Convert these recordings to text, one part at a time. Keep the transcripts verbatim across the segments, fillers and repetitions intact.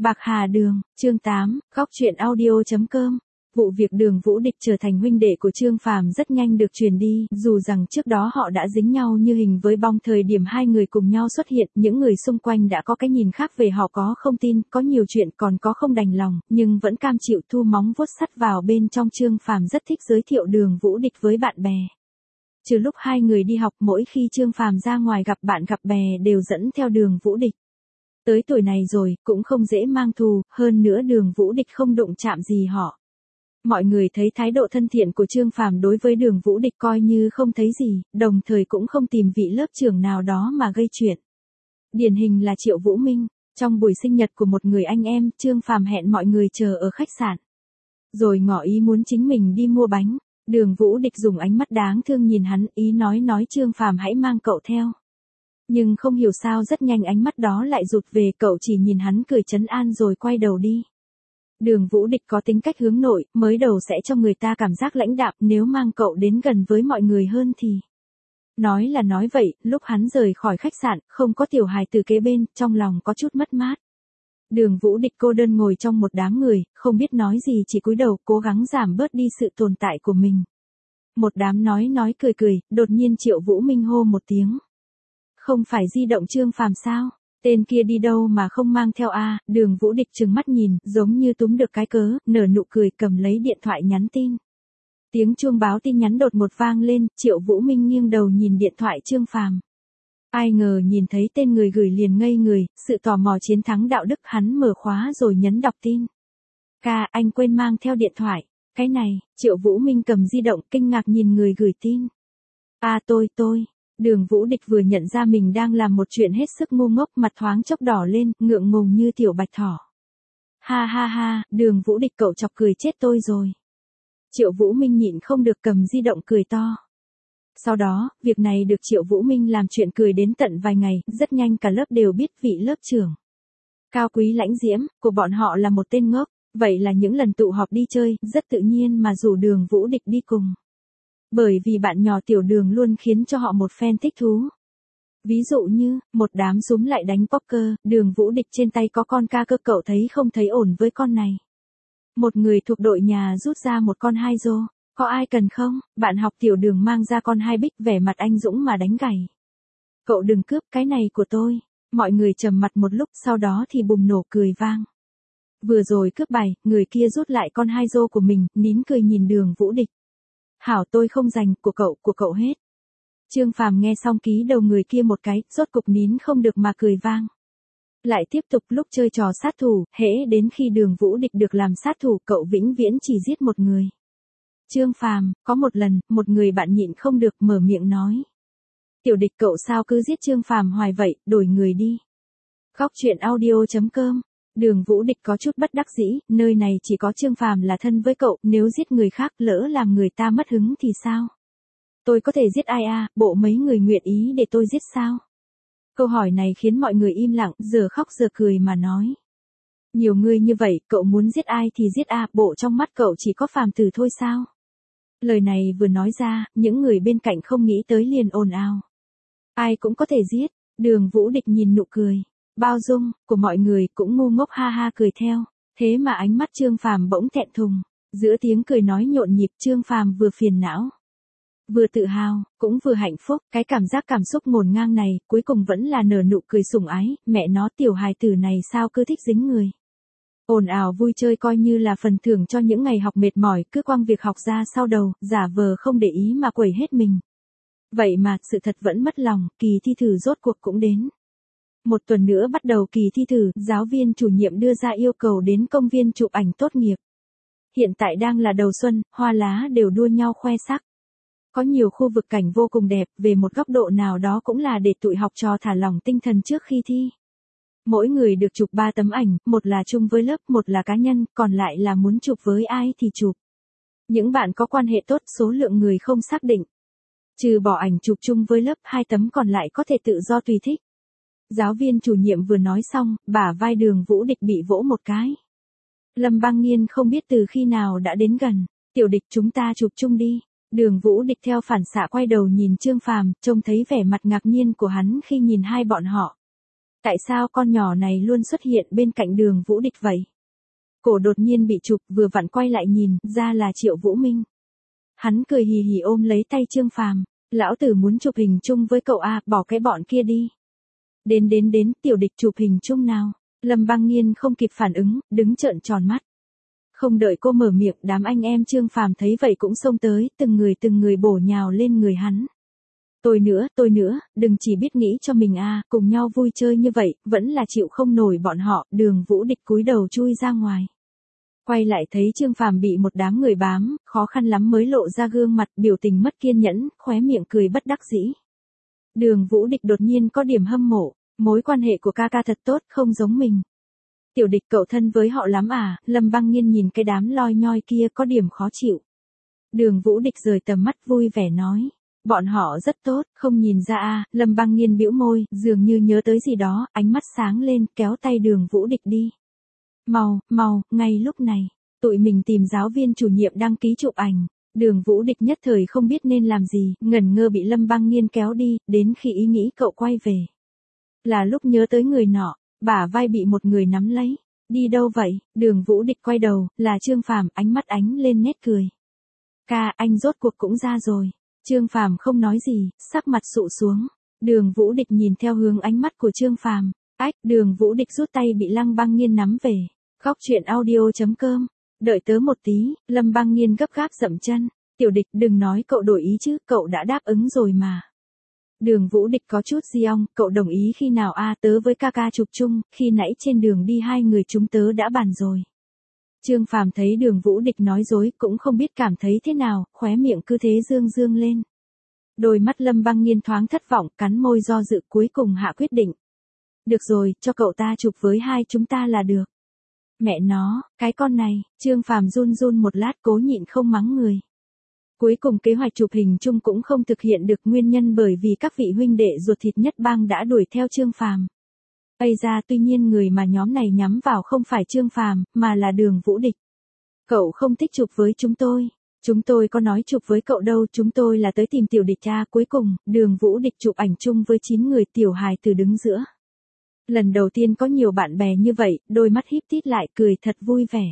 Bạc Hà Đường, chương tám, góc truyện audio chấm com. Vụ việc Đường Vũ Địch trở thành huynh đệ của Trương Phàm rất nhanh được truyền đi, dù rằng trước đó họ đã dính nhau như hình với bóng thời điểm hai người cùng nhau xuất hiện, những người xung quanh đã có cái nhìn khác về họ, có không tin, có nhiều chuyện còn có không đành lòng, nhưng vẫn cam chịu thu móng vuốt sắt vào bên trong. Trương Phàm rất thích giới thiệu Đường Vũ Địch với bạn bè. Trừ lúc hai người đi học, mỗi khi Trương Phàm ra ngoài gặp bạn gặp bè đều dẫn theo Đường Vũ Địch. Tới tuổi này rồi, cũng không dễ mang thù, hơn nữa Đường Vũ Địch không đụng chạm gì họ. Mọi người thấy thái độ thân thiện của Trương Phàm đối với Đường Vũ Địch coi như không thấy gì, đồng thời cũng không tìm vị lớp trưởng nào đó mà gây chuyện. Điển hình là Triệu Vũ Minh, trong buổi sinh nhật của một người anh em, Trương Phàm hẹn mọi người chờ ở khách sạn. Rồi ngỏ ý muốn chính mình đi mua bánh, Đường Vũ Địch dùng ánh mắt đáng thương nhìn hắn, ý nói nói Trương Phàm hãy mang cậu theo. Nhưng không hiểu sao rất nhanh ánh mắt đó lại rụt về, cậu chỉ nhìn hắn cười trấn an rồi quay đầu đi. Đường Vũ Địch có tính cách hướng nội, mới đầu sẽ cho người ta cảm giác lãnh đạm, nếu mang cậu đến gần với mọi người hơn thì... Nói là nói vậy, lúc hắn rời khỏi khách sạn, không có tiểu hài từ kế bên, trong lòng có chút mất mát. Đường Vũ Địch cô đơn ngồi trong một đám người, không biết nói gì, chỉ cúi đầu, cố gắng giảm bớt đi sự tồn tại của mình. Một đám nói nói cười cười, đột nhiên Triệu Vũ Minh hô một tiếng. Không phải di động Trương Phàm sao? Tên kia đi đâu mà không mang theo a? À? Đường Vũ Địch trừng mắt nhìn, giống như túm được cái cớ, nở nụ cười cầm lấy điện thoại nhắn tin. Tiếng chuông báo tin nhắn đột ngột vang lên, Triệu Vũ Minh nghiêng đầu nhìn điện thoại Trương Phàm. Ai ngờ nhìn thấy tên người gửi liền ngây người, sự tò mò chiến thắng đạo đức, hắn mở khóa rồi nhấn đọc tin. Ca, anh quên mang theo điện thoại. Cái này, Triệu Vũ Minh cầm di động kinh ngạc nhìn người gửi tin. À tôi tôi. Đường Vũ Địch vừa nhận ra mình đang làm một chuyện hết sức ngu ngốc, mặt thoáng chốc đỏ lên, ngượng ngùng như tiểu bạch thỏ. Ha ha ha, Đường Vũ Địch cậu chọc cười chết tôi rồi. Triệu Vũ Minh nhịn không được cầm di động cười to. Sau đó, việc này được Triệu Vũ Minh làm chuyện cười đến tận vài ngày, rất nhanh cả lớp đều biết vị lớp trưởng cao quý lãnh diễm của bọn họ là một tên ngốc, vậy là những lần tụ họp đi chơi, rất tự nhiên mà rủ Đường Vũ Địch đi cùng. Bởi vì bạn nhỏ tiểu Đường luôn khiến cho họ một phen thích thú. Ví dụ như, một đám súm lại đánh poker, Đường Vũ Địch trên tay có con ca cơ, cậu thấy không thấy ổn với con này. Một người thuộc đội nhà rút ra một con hai rô, có ai cần không? Bạn học tiểu Đường mang ra con hai bích, vẻ mặt anh dũng mà đánh gảy. Cậu đừng cướp, cái này của tôi. Mọi người trầm mặt một lúc, sau đó thì bùng nổ cười vang. Vừa rồi cướp bài, người kia rút lại con hai rô của mình, nín cười nhìn Đường Vũ Địch. Hảo, tôi không dành, của cậu, của cậu hết. Trương Phàm nghe xong ký đầu người kia một cái, rốt cục nín không được mà cười vang. Lại tiếp tục, lúc chơi trò sát thủ, hễ đến khi Đường Vũ Địch được làm sát thủ, cậu vĩnh viễn chỉ giết một người. Trương Phàm, có một lần, một người bạn nhịn không được mở miệng nói. Tiểu Địch cậu sao cứ giết Trương Phàm hoài vậy, đổi người đi. Góc truyện audio chấm com. Đường Vũ Địch có chút bất đắc dĩ, nơi này chỉ có Trương Phàm là thân với cậu, nếu giết người khác lỡ làm người ta mất hứng thì sao? Tôi có thể giết ai à, bộ mấy người nguyện ý để tôi giết sao? Câu hỏi này khiến mọi người im lặng, giờ khóc giờ cười mà nói. Nhiều người như vậy, cậu muốn giết ai thì giết à, bộ trong mắt cậu chỉ có phàm tử thôi sao? Lời này vừa nói ra, những người bên cạnh không nghĩ tới liền ồn ào. Ai cũng có thể giết, Đường Vũ Địch nhìn nụ cười bao dung của mọi người cũng ngu ngốc ha ha cười theo, thế mà ánh mắt Trương Phàm bỗng thẹn thùng, giữa tiếng cười nói nhộn nhịp Trương Phàm vừa phiền não, vừa tự hào, cũng vừa hạnh phúc, cái cảm giác cảm xúc ngổn ngang này, cuối cùng vẫn là nở nụ cười sủng ái, mẹ nó tiểu hài tử này sao cứ thích dính người. Ồn ào vui chơi coi như là phần thưởng cho những ngày học mệt mỏi, cứ quăng việc học ra sau đầu, giả vờ không để ý mà quẩy hết mình. Vậy mà, sự thật vẫn mất lòng, kỳ thi thử rốt cuộc cũng đến. Một tuần nữa bắt đầu kỳ thi thử, giáo viên chủ nhiệm đưa ra yêu cầu đến công viên chụp ảnh tốt nghiệp. Hiện tại đang là đầu xuân, hoa lá đều đua nhau khoe sắc. Có nhiều khu vực cảnh vô cùng đẹp, về một góc độ nào đó cũng là để tụi học trò thả lỏng tinh thần trước khi thi. Mỗi người được chụp ba tấm ảnh, một là chung với lớp, một là cá nhân, còn lại là muốn chụp với ai thì chụp. Những bạn có quan hệ tốt, số lượng người không xác định. Trừ bỏ ảnh chụp chung với lớp, hai tấm còn lại có thể tự do tùy thích. Giáo viên chủ nhiệm vừa nói xong, bả vai Đường Vũ Địch bị vỗ một cái. Lâm Băng Nghiên không biết từ khi nào đã đến gần. Tiểu Địch chúng ta chụp chung đi. Đường Vũ Địch theo phản xạ quay đầu nhìn Trương Phàm, trông thấy vẻ mặt ngạc nhiên của hắn khi nhìn hai bọn họ. Tại sao con nhỏ này luôn xuất hiện bên cạnh Đường Vũ Địch vậy? Cổ đột nhiên bị chụp, vừa vặn quay lại nhìn, ra là Triệu Vũ Minh. Hắn cười hì hì ôm lấy tay Trương Phàm, lão tử muốn chụp hình chung với cậu a, bỏ cái bọn kia đi. Đến đến đến, Tiểu Địch chụp hình chung nào. Lâm Băng Nghiên không kịp phản ứng, đứng trợn tròn mắt. Không đợi cô mở miệng, đám anh em Trương Phàm thấy vậy cũng xông tới, từng người từng người bổ nhào lên người hắn. Tôi nữa, tôi nữa, đừng chỉ biết nghĩ cho mình a, cùng nhau vui chơi như vậy, vẫn là chịu không nổi bọn họ. Đường Vũ Địch cúi đầu chui ra ngoài. Quay lại thấy Trương Phàm bị một đám người bám, khó khăn lắm mới lộ ra gương mặt, biểu tình mất kiên nhẫn, khóe miệng cười bất đắc dĩ. Đường Vũ Địch đột nhiên có điểm hâm mộ, mối quan hệ của ca ca thật tốt, không giống mình. Tiểu Địch cậu thân với họ lắm à? Lâm Băng Nghiên nhìn cái đám loi nhoi kia có điểm khó chịu. Đường Vũ Địch rời tầm mắt vui vẻ nói. Bọn họ rất tốt, không nhìn ra à? Lâm Băng Nghiên bĩu môi, dường như nhớ tới gì đó, ánh mắt sáng lên, kéo tay Đường Vũ Địch đi. Mau, mau, ngay lúc này, tụi mình tìm giáo viên chủ nhiệm đăng ký chụp ảnh. Đường Vũ Địch nhất thời không biết nên làm gì, ngẩn ngơ bị Lâm Băng Nghiên kéo đi, đến khi ý nghĩ cậu quay về. Là lúc nhớ tới người nọ, bả vai bị một người nắm lấy. Đi đâu vậy? Đường Vũ Địch quay đầu, là Trương Phàm, ánh mắt ánh lên nét cười. Ca, anh rốt cuộc cũng ra rồi. Trương Phàm không nói gì, sắc mặt sụ xuống. Đường Vũ Địch nhìn theo hướng ánh mắt của Trương Phàm. Ách, Đường Vũ Địch rút tay bị Lâm Băng Nghiên nắm về. Góc truyện audio chấm com. Đợi tớ một tí, Lâm Băng Nghiên gấp gáp dậm chân. Tiểu Địch đừng nói cậu đổi ý chứ, cậu đã đáp ứng rồi mà. Đường Vũ Địch có chút di ong, cậu đồng ý khi nào a? Tớ với ca ca chụp chung, khi nãy trên đường đi hai người chúng tớ đã bàn rồi. Trương Phàm thấy Đường Vũ Địch nói dối cũng không biết cảm thấy thế nào, khóe miệng cứ thế dương dương lên. Đôi mắt Lâm Băng Nghiên thoáng thất vọng, cắn môi do dự, cuối cùng hạ quyết định. Được rồi, cho cậu ta chụp với hai chúng ta là được. Mẹ nó, cái con này, Trương Phàm run run một lát cố nhịn không mắng người. Cuối cùng kế hoạch chụp hình chung cũng không thực hiện được, nguyên nhân bởi vì các vị huynh đệ ruột thịt nhất bang đã đuổi theo Trương Phàm. Ây ra, tuy nhiên người mà nhóm này nhắm vào không phải Trương Phàm, mà là Đường Vũ Địch. Cậu không thích chụp với chúng tôi. Chúng tôi có nói chụp với cậu đâu, chúng tôi là tới tìm Tiểu Địch cha. Cuối cùng, Đường Vũ Địch chụp ảnh chung với chín người, tiểu hài từ đứng giữa. Lần đầu tiên có nhiều bạn bè như vậy, đôi mắt híp tít lại cười thật vui vẻ.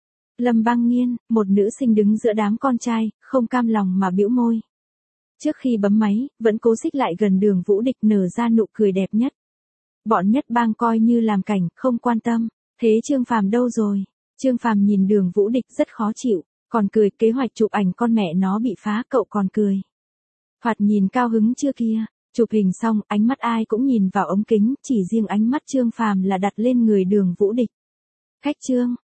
Lâm Băng Nghiên, một nữ sinh đứng giữa đám con trai, không cam lòng mà bĩu môi. Trước khi bấm máy, vẫn cố xích lại gần Đường Vũ Địch nở ra nụ cười đẹp nhất. Bọn nhất bang coi như làm cảnh, không quan tâm. Thế Trương Phàm đâu rồi? Trương Phàm nhìn Đường Vũ Địch rất khó chịu, còn cười, kế hoạch chụp ảnh con mẹ nó bị phá, cậu còn cười. Thoạt nhìn cao hứng chưa kia? Chụp hình xong, ánh mắt ai cũng nhìn vào ống kính, chỉ riêng ánh mắt Trương Phàm là đặt lên người Đường Vũ Địch. Khách Trương,